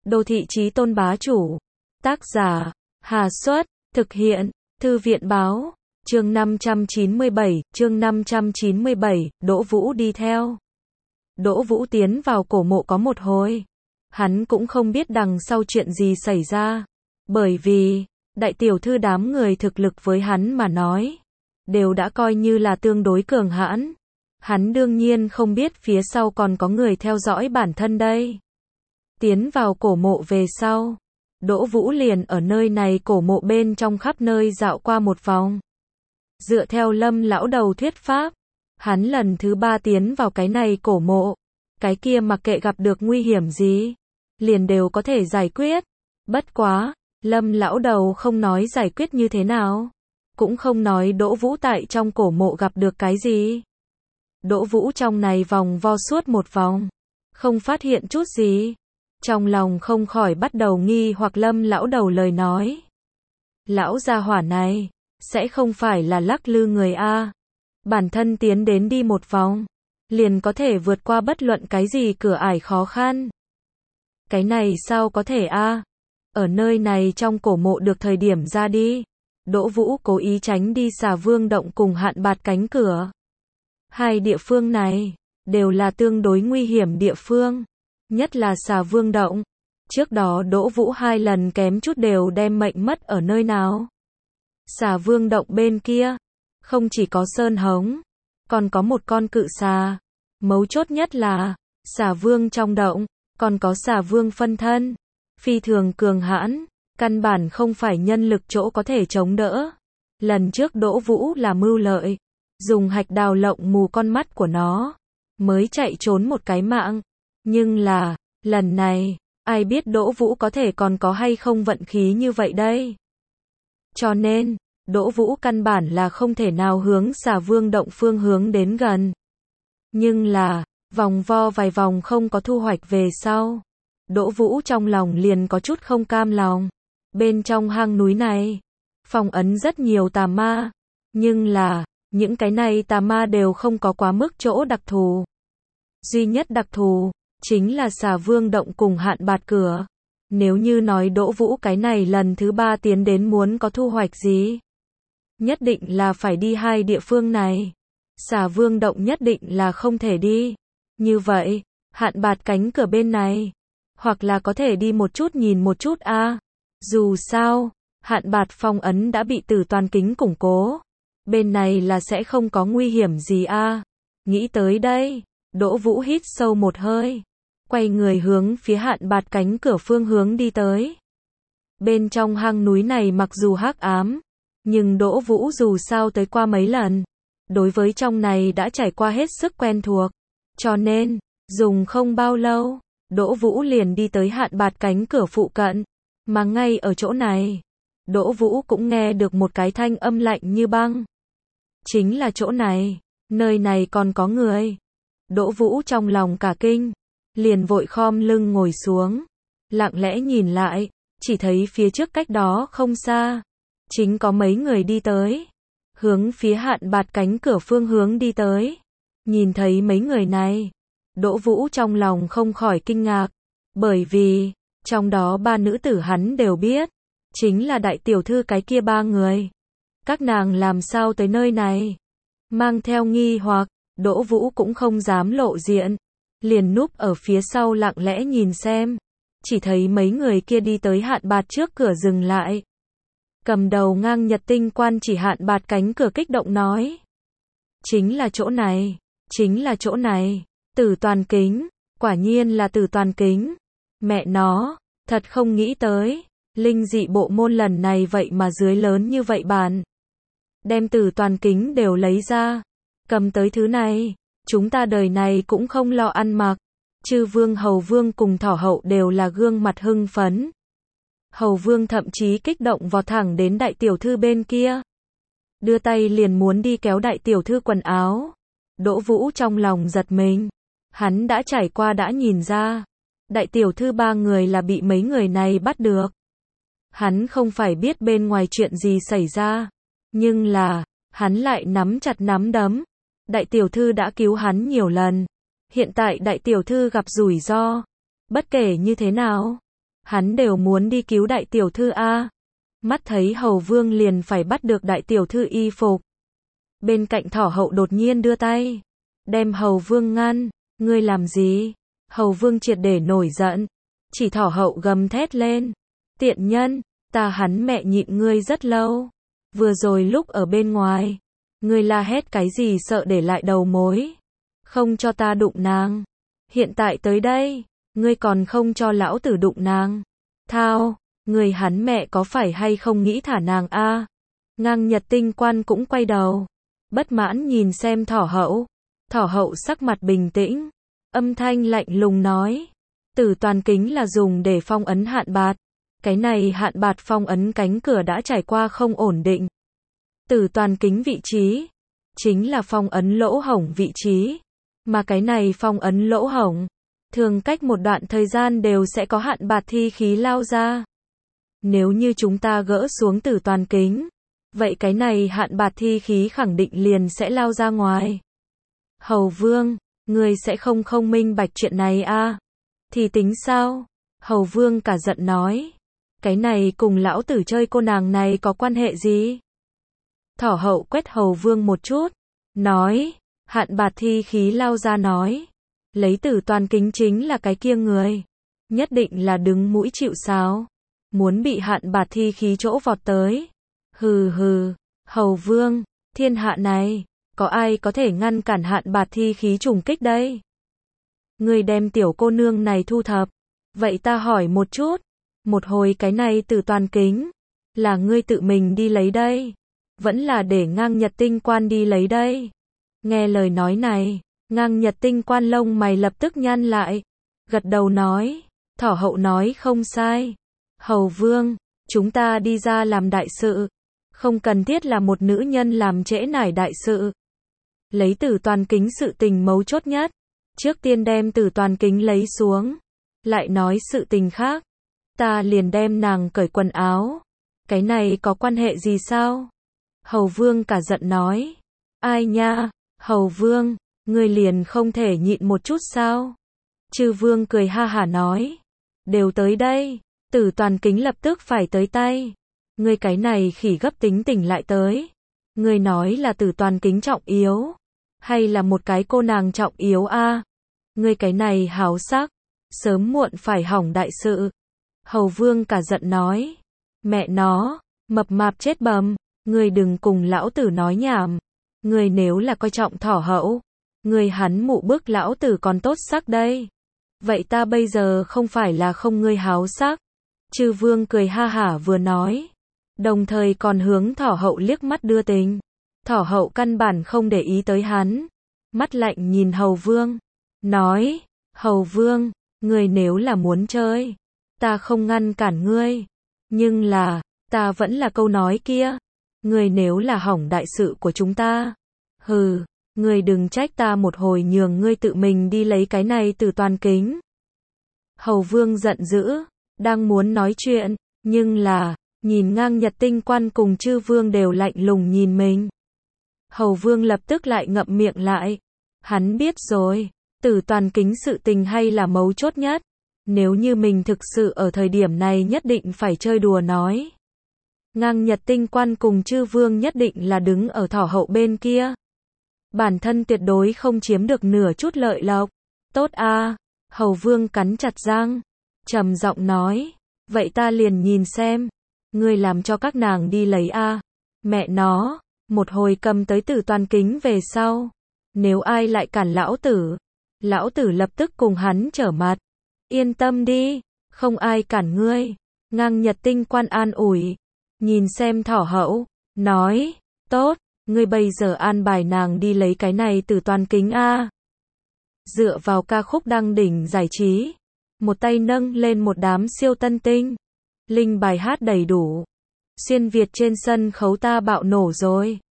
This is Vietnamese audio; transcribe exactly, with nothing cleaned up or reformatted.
Đô thị chí tôn bá chủ. Tác giả, Hà Xuất, thực hiện, Thư viện báo, chương năm trăm chín mươi bảy, chương năm trăm chín mươi bảy, Đỗ Vũ đi theo. Đỗ Vũ tiến vào cổ mộ có một hồi. Hắn cũng không biết đằng sau chuyện gì xảy ra. Bởi vì, đại tiểu thư đám người thực lực với hắn mà nói, đều đã coi như là tương đối cường hãn. Hắn đương nhiên không biết phía sau còn có người theo dõi bản thân đây. Tiến vào cổ mộ về sau, Đỗ Vũ liền ở nơi này cổ mộ bên trong khắp nơi dạo qua một vòng. Dựa theo Lâm lão đầu thuyết pháp, hắn lần thứ ba tiến vào cái này cổ mộ, cái kia mặc kệ gặp được nguy hiểm gì, liền đều có thể giải quyết. Bất quá, Lâm lão đầu không nói giải quyết như thế nào, cũng không nói Đỗ Vũ tại trong cổ mộ gặp được cái gì. Đỗ Vũ trong này vòng vo suốt một vòng, không phát hiện chút gì. Trong lòng không khỏi bắt đầu nghi hoặc Lâm lão đầu lời nói. Lão gia hỏa này, sẽ không phải là lắc lư người a? Bản thân tiến đến đi một vòng, liền có thể vượt qua bất luận cái gì cửa ải khó khăn. Cái này sao có thể a? Ở nơi này trong cổ mộ được thời điểm ra đi. Đỗ Vũ cố ý tránh đi Xà Vương động cùng Hạn Bạt cánh cửa. Hai địa phương này, đều là tương đối nguy hiểm địa phương. Nhất là Xà Vương động. Trước đó Đỗ Vũ hai lần kém chút đều đem mệnh mất ở nơi nào. Xà Vương động bên kia, không chỉ có sơn hống, còn có một con cự xà. Mấu chốt nhất là, Xà Vương trong động, còn có Xà Vương phân thân. Phi thường cường hãn, căn bản không phải nhân lực chỗ có thể chống đỡ. Lần trước Đỗ Vũ là mưu lợi, dùng hạch đào lộng mù con mắt của nó, mới chạy trốn một cái mạng. Nhưng là, lần này, ai biết Đỗ Vũ có thể còn có hay không vận khí như vậy đây. Cho nên, Đỗ Vũ căn bản là không thể nào hướng Xà Vương động phương hướng đến gần. Nhưng là, vòng vo vài vòng không có thu hoạch về sau. Đỗ Vũ trong lòng liền có chút không cam lòng. Bên trong hang núi này, phong ấn rất nhiều tà ma. Nhưng là, những cái này tà ma đều không có quá mức chỗ đặc thù. Duy nhất đặc thù, chính là Xà Vương động cùng Hạn Bạt cửa. Nếu như nói Đỗ Vũ cái này lần thứ ba tiến đến muốn có thu hoạch gì, nhất định là phải đi hai địa phương này. Xà Vương động nhất định là không thể đi. Như vậy, Hạn Bạt cánh cửa bên này, hoặc là có thể đi một chút nhìn một chút a. À. Dù sao, Hạn Bạt phong ấn đã bị Tử Toàn Kính củng cố. Bên này là sẽ không có nguy hiểm gì a. À. Nghĩ tới đây, Đỗ Vũ hít sâu một hơi, quay người hướng phía Hạn Bạt cánh cửa phương hướng đi tới. Bên trong hang núi này mặc dù hắc ám, nhưng Đỗ Vũ dù sao tới qua mấy lần, đối với trong này đã trải qua hết sức quen thuộc. Cho nên, dùng không bao lâu, Đỗ Vũ liền đi tới Hạn Bạt cánh cửa phụ cận. Mà ngay ở chỗ này, Đỗ Vũ cũng nghe được một cái thanh âm lạnh như băng. Chính là chỗ này, nơi này còn có người. Đỗ Vũ trong lòng cả kinh, liền vội khom lưng ngồi xuống, lặng lẽ nhìn lại, chỉ thấy phía trước cách đó không xa, chính có mấy người đi tới, hướng phía Hạn Bạt cánh cửa phương hướng đi tới. Nhìn thấy mấy người này, Đỗ Vũ trong lòng không khỏi kinh ngạc, bởi vì, trong đó ba nữ tử hắn đều biết, chính là đại tiểu thư cái kia ba người. Các nàng làm sao tới nơi này? Mang theo nghi hoặc, Đỗ Vũ cũng không dám lộ diện, liền núp ở phía sau lặng lẽ nhìn xem. Chỉ thấy mấy người kia đi tới Hạn Bạt trước cửa dừng lại. Cầm đầu ngang Nhật Tinh Quan chỉ Hạn Bạt cánh cửa kích động nói. Chính là chỗ này, chính là chỗ này, Tử Toàn Kính, quả nhiên là Tử Toàn Kính. Mẹ nó, thật không nghĩ tới, linh dị bộ môn lần này vậy mà dưới lớn như vậy bàn. Đem Tử Toàn Kính đều lấy ra, cầm tới thứ này, chúng ta đời này cũng không lo ăn mặc. Chư Vương Hầu Vương cùng Thỏ Hậu đều là gương mặt hưng phấn. Hầu Vương thậm chí kích động vọt thẳng đến đại tiểu thư bên kia, đưa tay liền muốn đi kéo đại tiểu thư quần áo. Đỗ Vũ trong lòng giật mình, hắn đã trải qua đã nhìn ra, đại tiểu thư ba người là bị mấy người này bắt được. Hắn không phải biết bên ngoài chuyện gì xảy ra, nhưng là, hắn lại nắm chặt nắm đấm. Đại tiểu thư đã cứu hắn nhiều lần, hiện tại đại tiểu thư gặp rủi ro. Bất kể như thế nào, hắn đều muốn đi cứu đại tiểu thư a. Mắt thấy Hầu Vương liền phải bắt được đại tiểu thư y phục. Bên cạnh Thỏ Hậu đột nhiên đưa tay, đem Hầu Vương ngăn, ngươi làm gì? Hầu Vương triệt để nổi giận, chỉ Thỏ Hậu gầm thét lên, tiện nhân, ta hắn mẹ nhịn ngươi rất lâu. Vừa rồi lúc ở bên ngoài, ngươi la hét cái gì sợ để lại đầu mối, không cho ta đụng nàng. Hiện tại tới đây, ngươi còn không cho lão tử đụng nàng. Thao, ngươi hắn mẹ có phải hay không nghĩ thả nàng a? Ngang Nhật Tinh Quan cũng quay đầu, bất mãn nhìn xem Thỏ Hậu. Thỏ Hậu sắc mặt bình tĩnh, âm thanh lạnh lùng nói, Tử Toàn Kính là dùng để phong ấn hạn bạt. Cái này hạn bạt phong ấn cánh cửa đã trải qua không ổn định. Tử Toàn Kính vị trí, chính là phong ấn lỗ hổng vị trí. Mà cái này phong ấn lỗ hổng, thường cách một đoạn thời gian đều sẽ có hạn bạt thi khí lao ra. Nếu như chúng ta gỡ xuống Tử Toàn Kính, vậy cái này hạn bạt thi khí khẳng định liền sẽ lao ra ngoài. Hầu Vương, ngươi sẽ không không minh bạch chuyện này a? Thì tính sao? Hầu Vương cả giận nói, cái này cùng lão tử chơi cô nàng này có quan hệ gì? Thỏ Hậu quét Hầu Vương một chút, nói, hạn bạt thi khí lao ra nói, lấy Tử Toàn Kính chính là cái kia người, nhất định là đứng mũi chịu sào, muốn bị hạn bạt thi khí chỗ vọt tới. Hừ hừ, Hầu Vương, thiên hạ này, có ai có thể ngăn cản hạn bạt thi khí trùng kích đây? Ngươi đem tiểu cô nương này thu thập, vậy ta hỏi một chút, một hồi cái này Tử Toàn Kính, là ngươi tự mình đi lấy đây, vẫn là để Ngang Nhật Tinh Quan đi lấy đây? Nghe lời nói này, Ngang Nhật Tinh Quan lông mày lập tức nhăn lại, gật đầu nói, Thỏ Hậu nói không sai. Hầu Vương, chúng ta đi ra làm đại sự, không cần thiết là một nữ nhân làm trễ nải đại sự. Lấy Tử Toàn Kính sự tình mấu chốt nhất, trước tiên đem Tử Toàn Kính lấy xuống, lại nói sự tình khác. Ta liền đem nàng cởi quần áo. Cái này có quan hệ gì sao? Hầu Vương cả giận nói, ai nha, Hầu Vương, ngươi liền không thể nhịn một chút sao? Chư Vương cười ha hả nói, đều tới đây. Tử Toàn Kính lập tức phải tới tay. Ngươi cái này khỉ gấp tính tỉnh lại tới. Ngươi nói là Tử Toàn Kính trọng yếu, hay là một cái cô nàng trọng yếu a? À? Ngươi cái này háo sắc, sớm muộn phải hỏng đại sự. Hầu Vương cả giận nói, mẹ nó, mập mạp chết bầm, ngươi đừng cùng lão tử nói nhảm. Ngươi nếu là coi trọng Thỏ Hậu, ngươi hắn mụ bức lão tử còn tốt sắc đây. Vậy ta bây giờ không phải là không ngươi háo sắc. Chư Vương cười ha hả vừa nói, đồng thời còn hướng Thỏ Hậu liếc mắt đưa tình. Thỏ Hậu căn bản không để ý tới hắn, mắt lạnh nhìn Hầu Vương, nói, Hầu Vương, ngươi nếu là muốn chơi, ta không ngăn cản ngươi, nhưng là, ta vẫn là câu nói kia, ngươi nếu là hỏng đại sự của chúng ta, hừ, ngươi đừng trách ta một hồi nhường ngươi tự mình đi lấy cái này Tử Toàn Kính. Hầu Vương giận dữ, đang muốn nói chuyện, nhưng là, nhìn Ngang Nhật Tinh Quan cùng Chư Vương đều lạnh lùng nhìn mình. Hầu Vương lập tức lại ngậm miệng lại. Hắn biết rồi, Tử Toàn Kính sự tình hay là mấu chốt nhất. Nếu như mình thực sự ở thời điểm này nhất định phải chơi đùa nói. Ngang Nhật Tinh Quan cùng Chư Vương nhất định là đứng ở Thỏ Hậu bên kia. Bản thân tuyệt đối không chiếm được nửa chút lợi lộc. Tốt a, Hầu Vương cắn chặt răng, trầm giọng nói, vậy ta liền nhìn xem, ngươi làm cho các nàng đi lấy a. Mẹ nó, một hồi cầm tới Tử Toàn Kính về sau, nếu ai lại cản lão tử, lão tử lập tức cùng hắn trở mặt. Yên tâm đi, không ai cản ngươi. Ngang Nhật Tinh Quan an ủi, nhìn xem Thỏ Hậu, nói, tốt, ngươi bây giờ an bài nàng đi lấy cái này Tử Toàn Kính a. Dựa vào ca khúc đăng đỉnh giải trí, một tay nâng lên một đám siêu tân tinh, linh bài hát đầy đủ, xuyên Việt trên sân khấu ta bạo nổ rồi.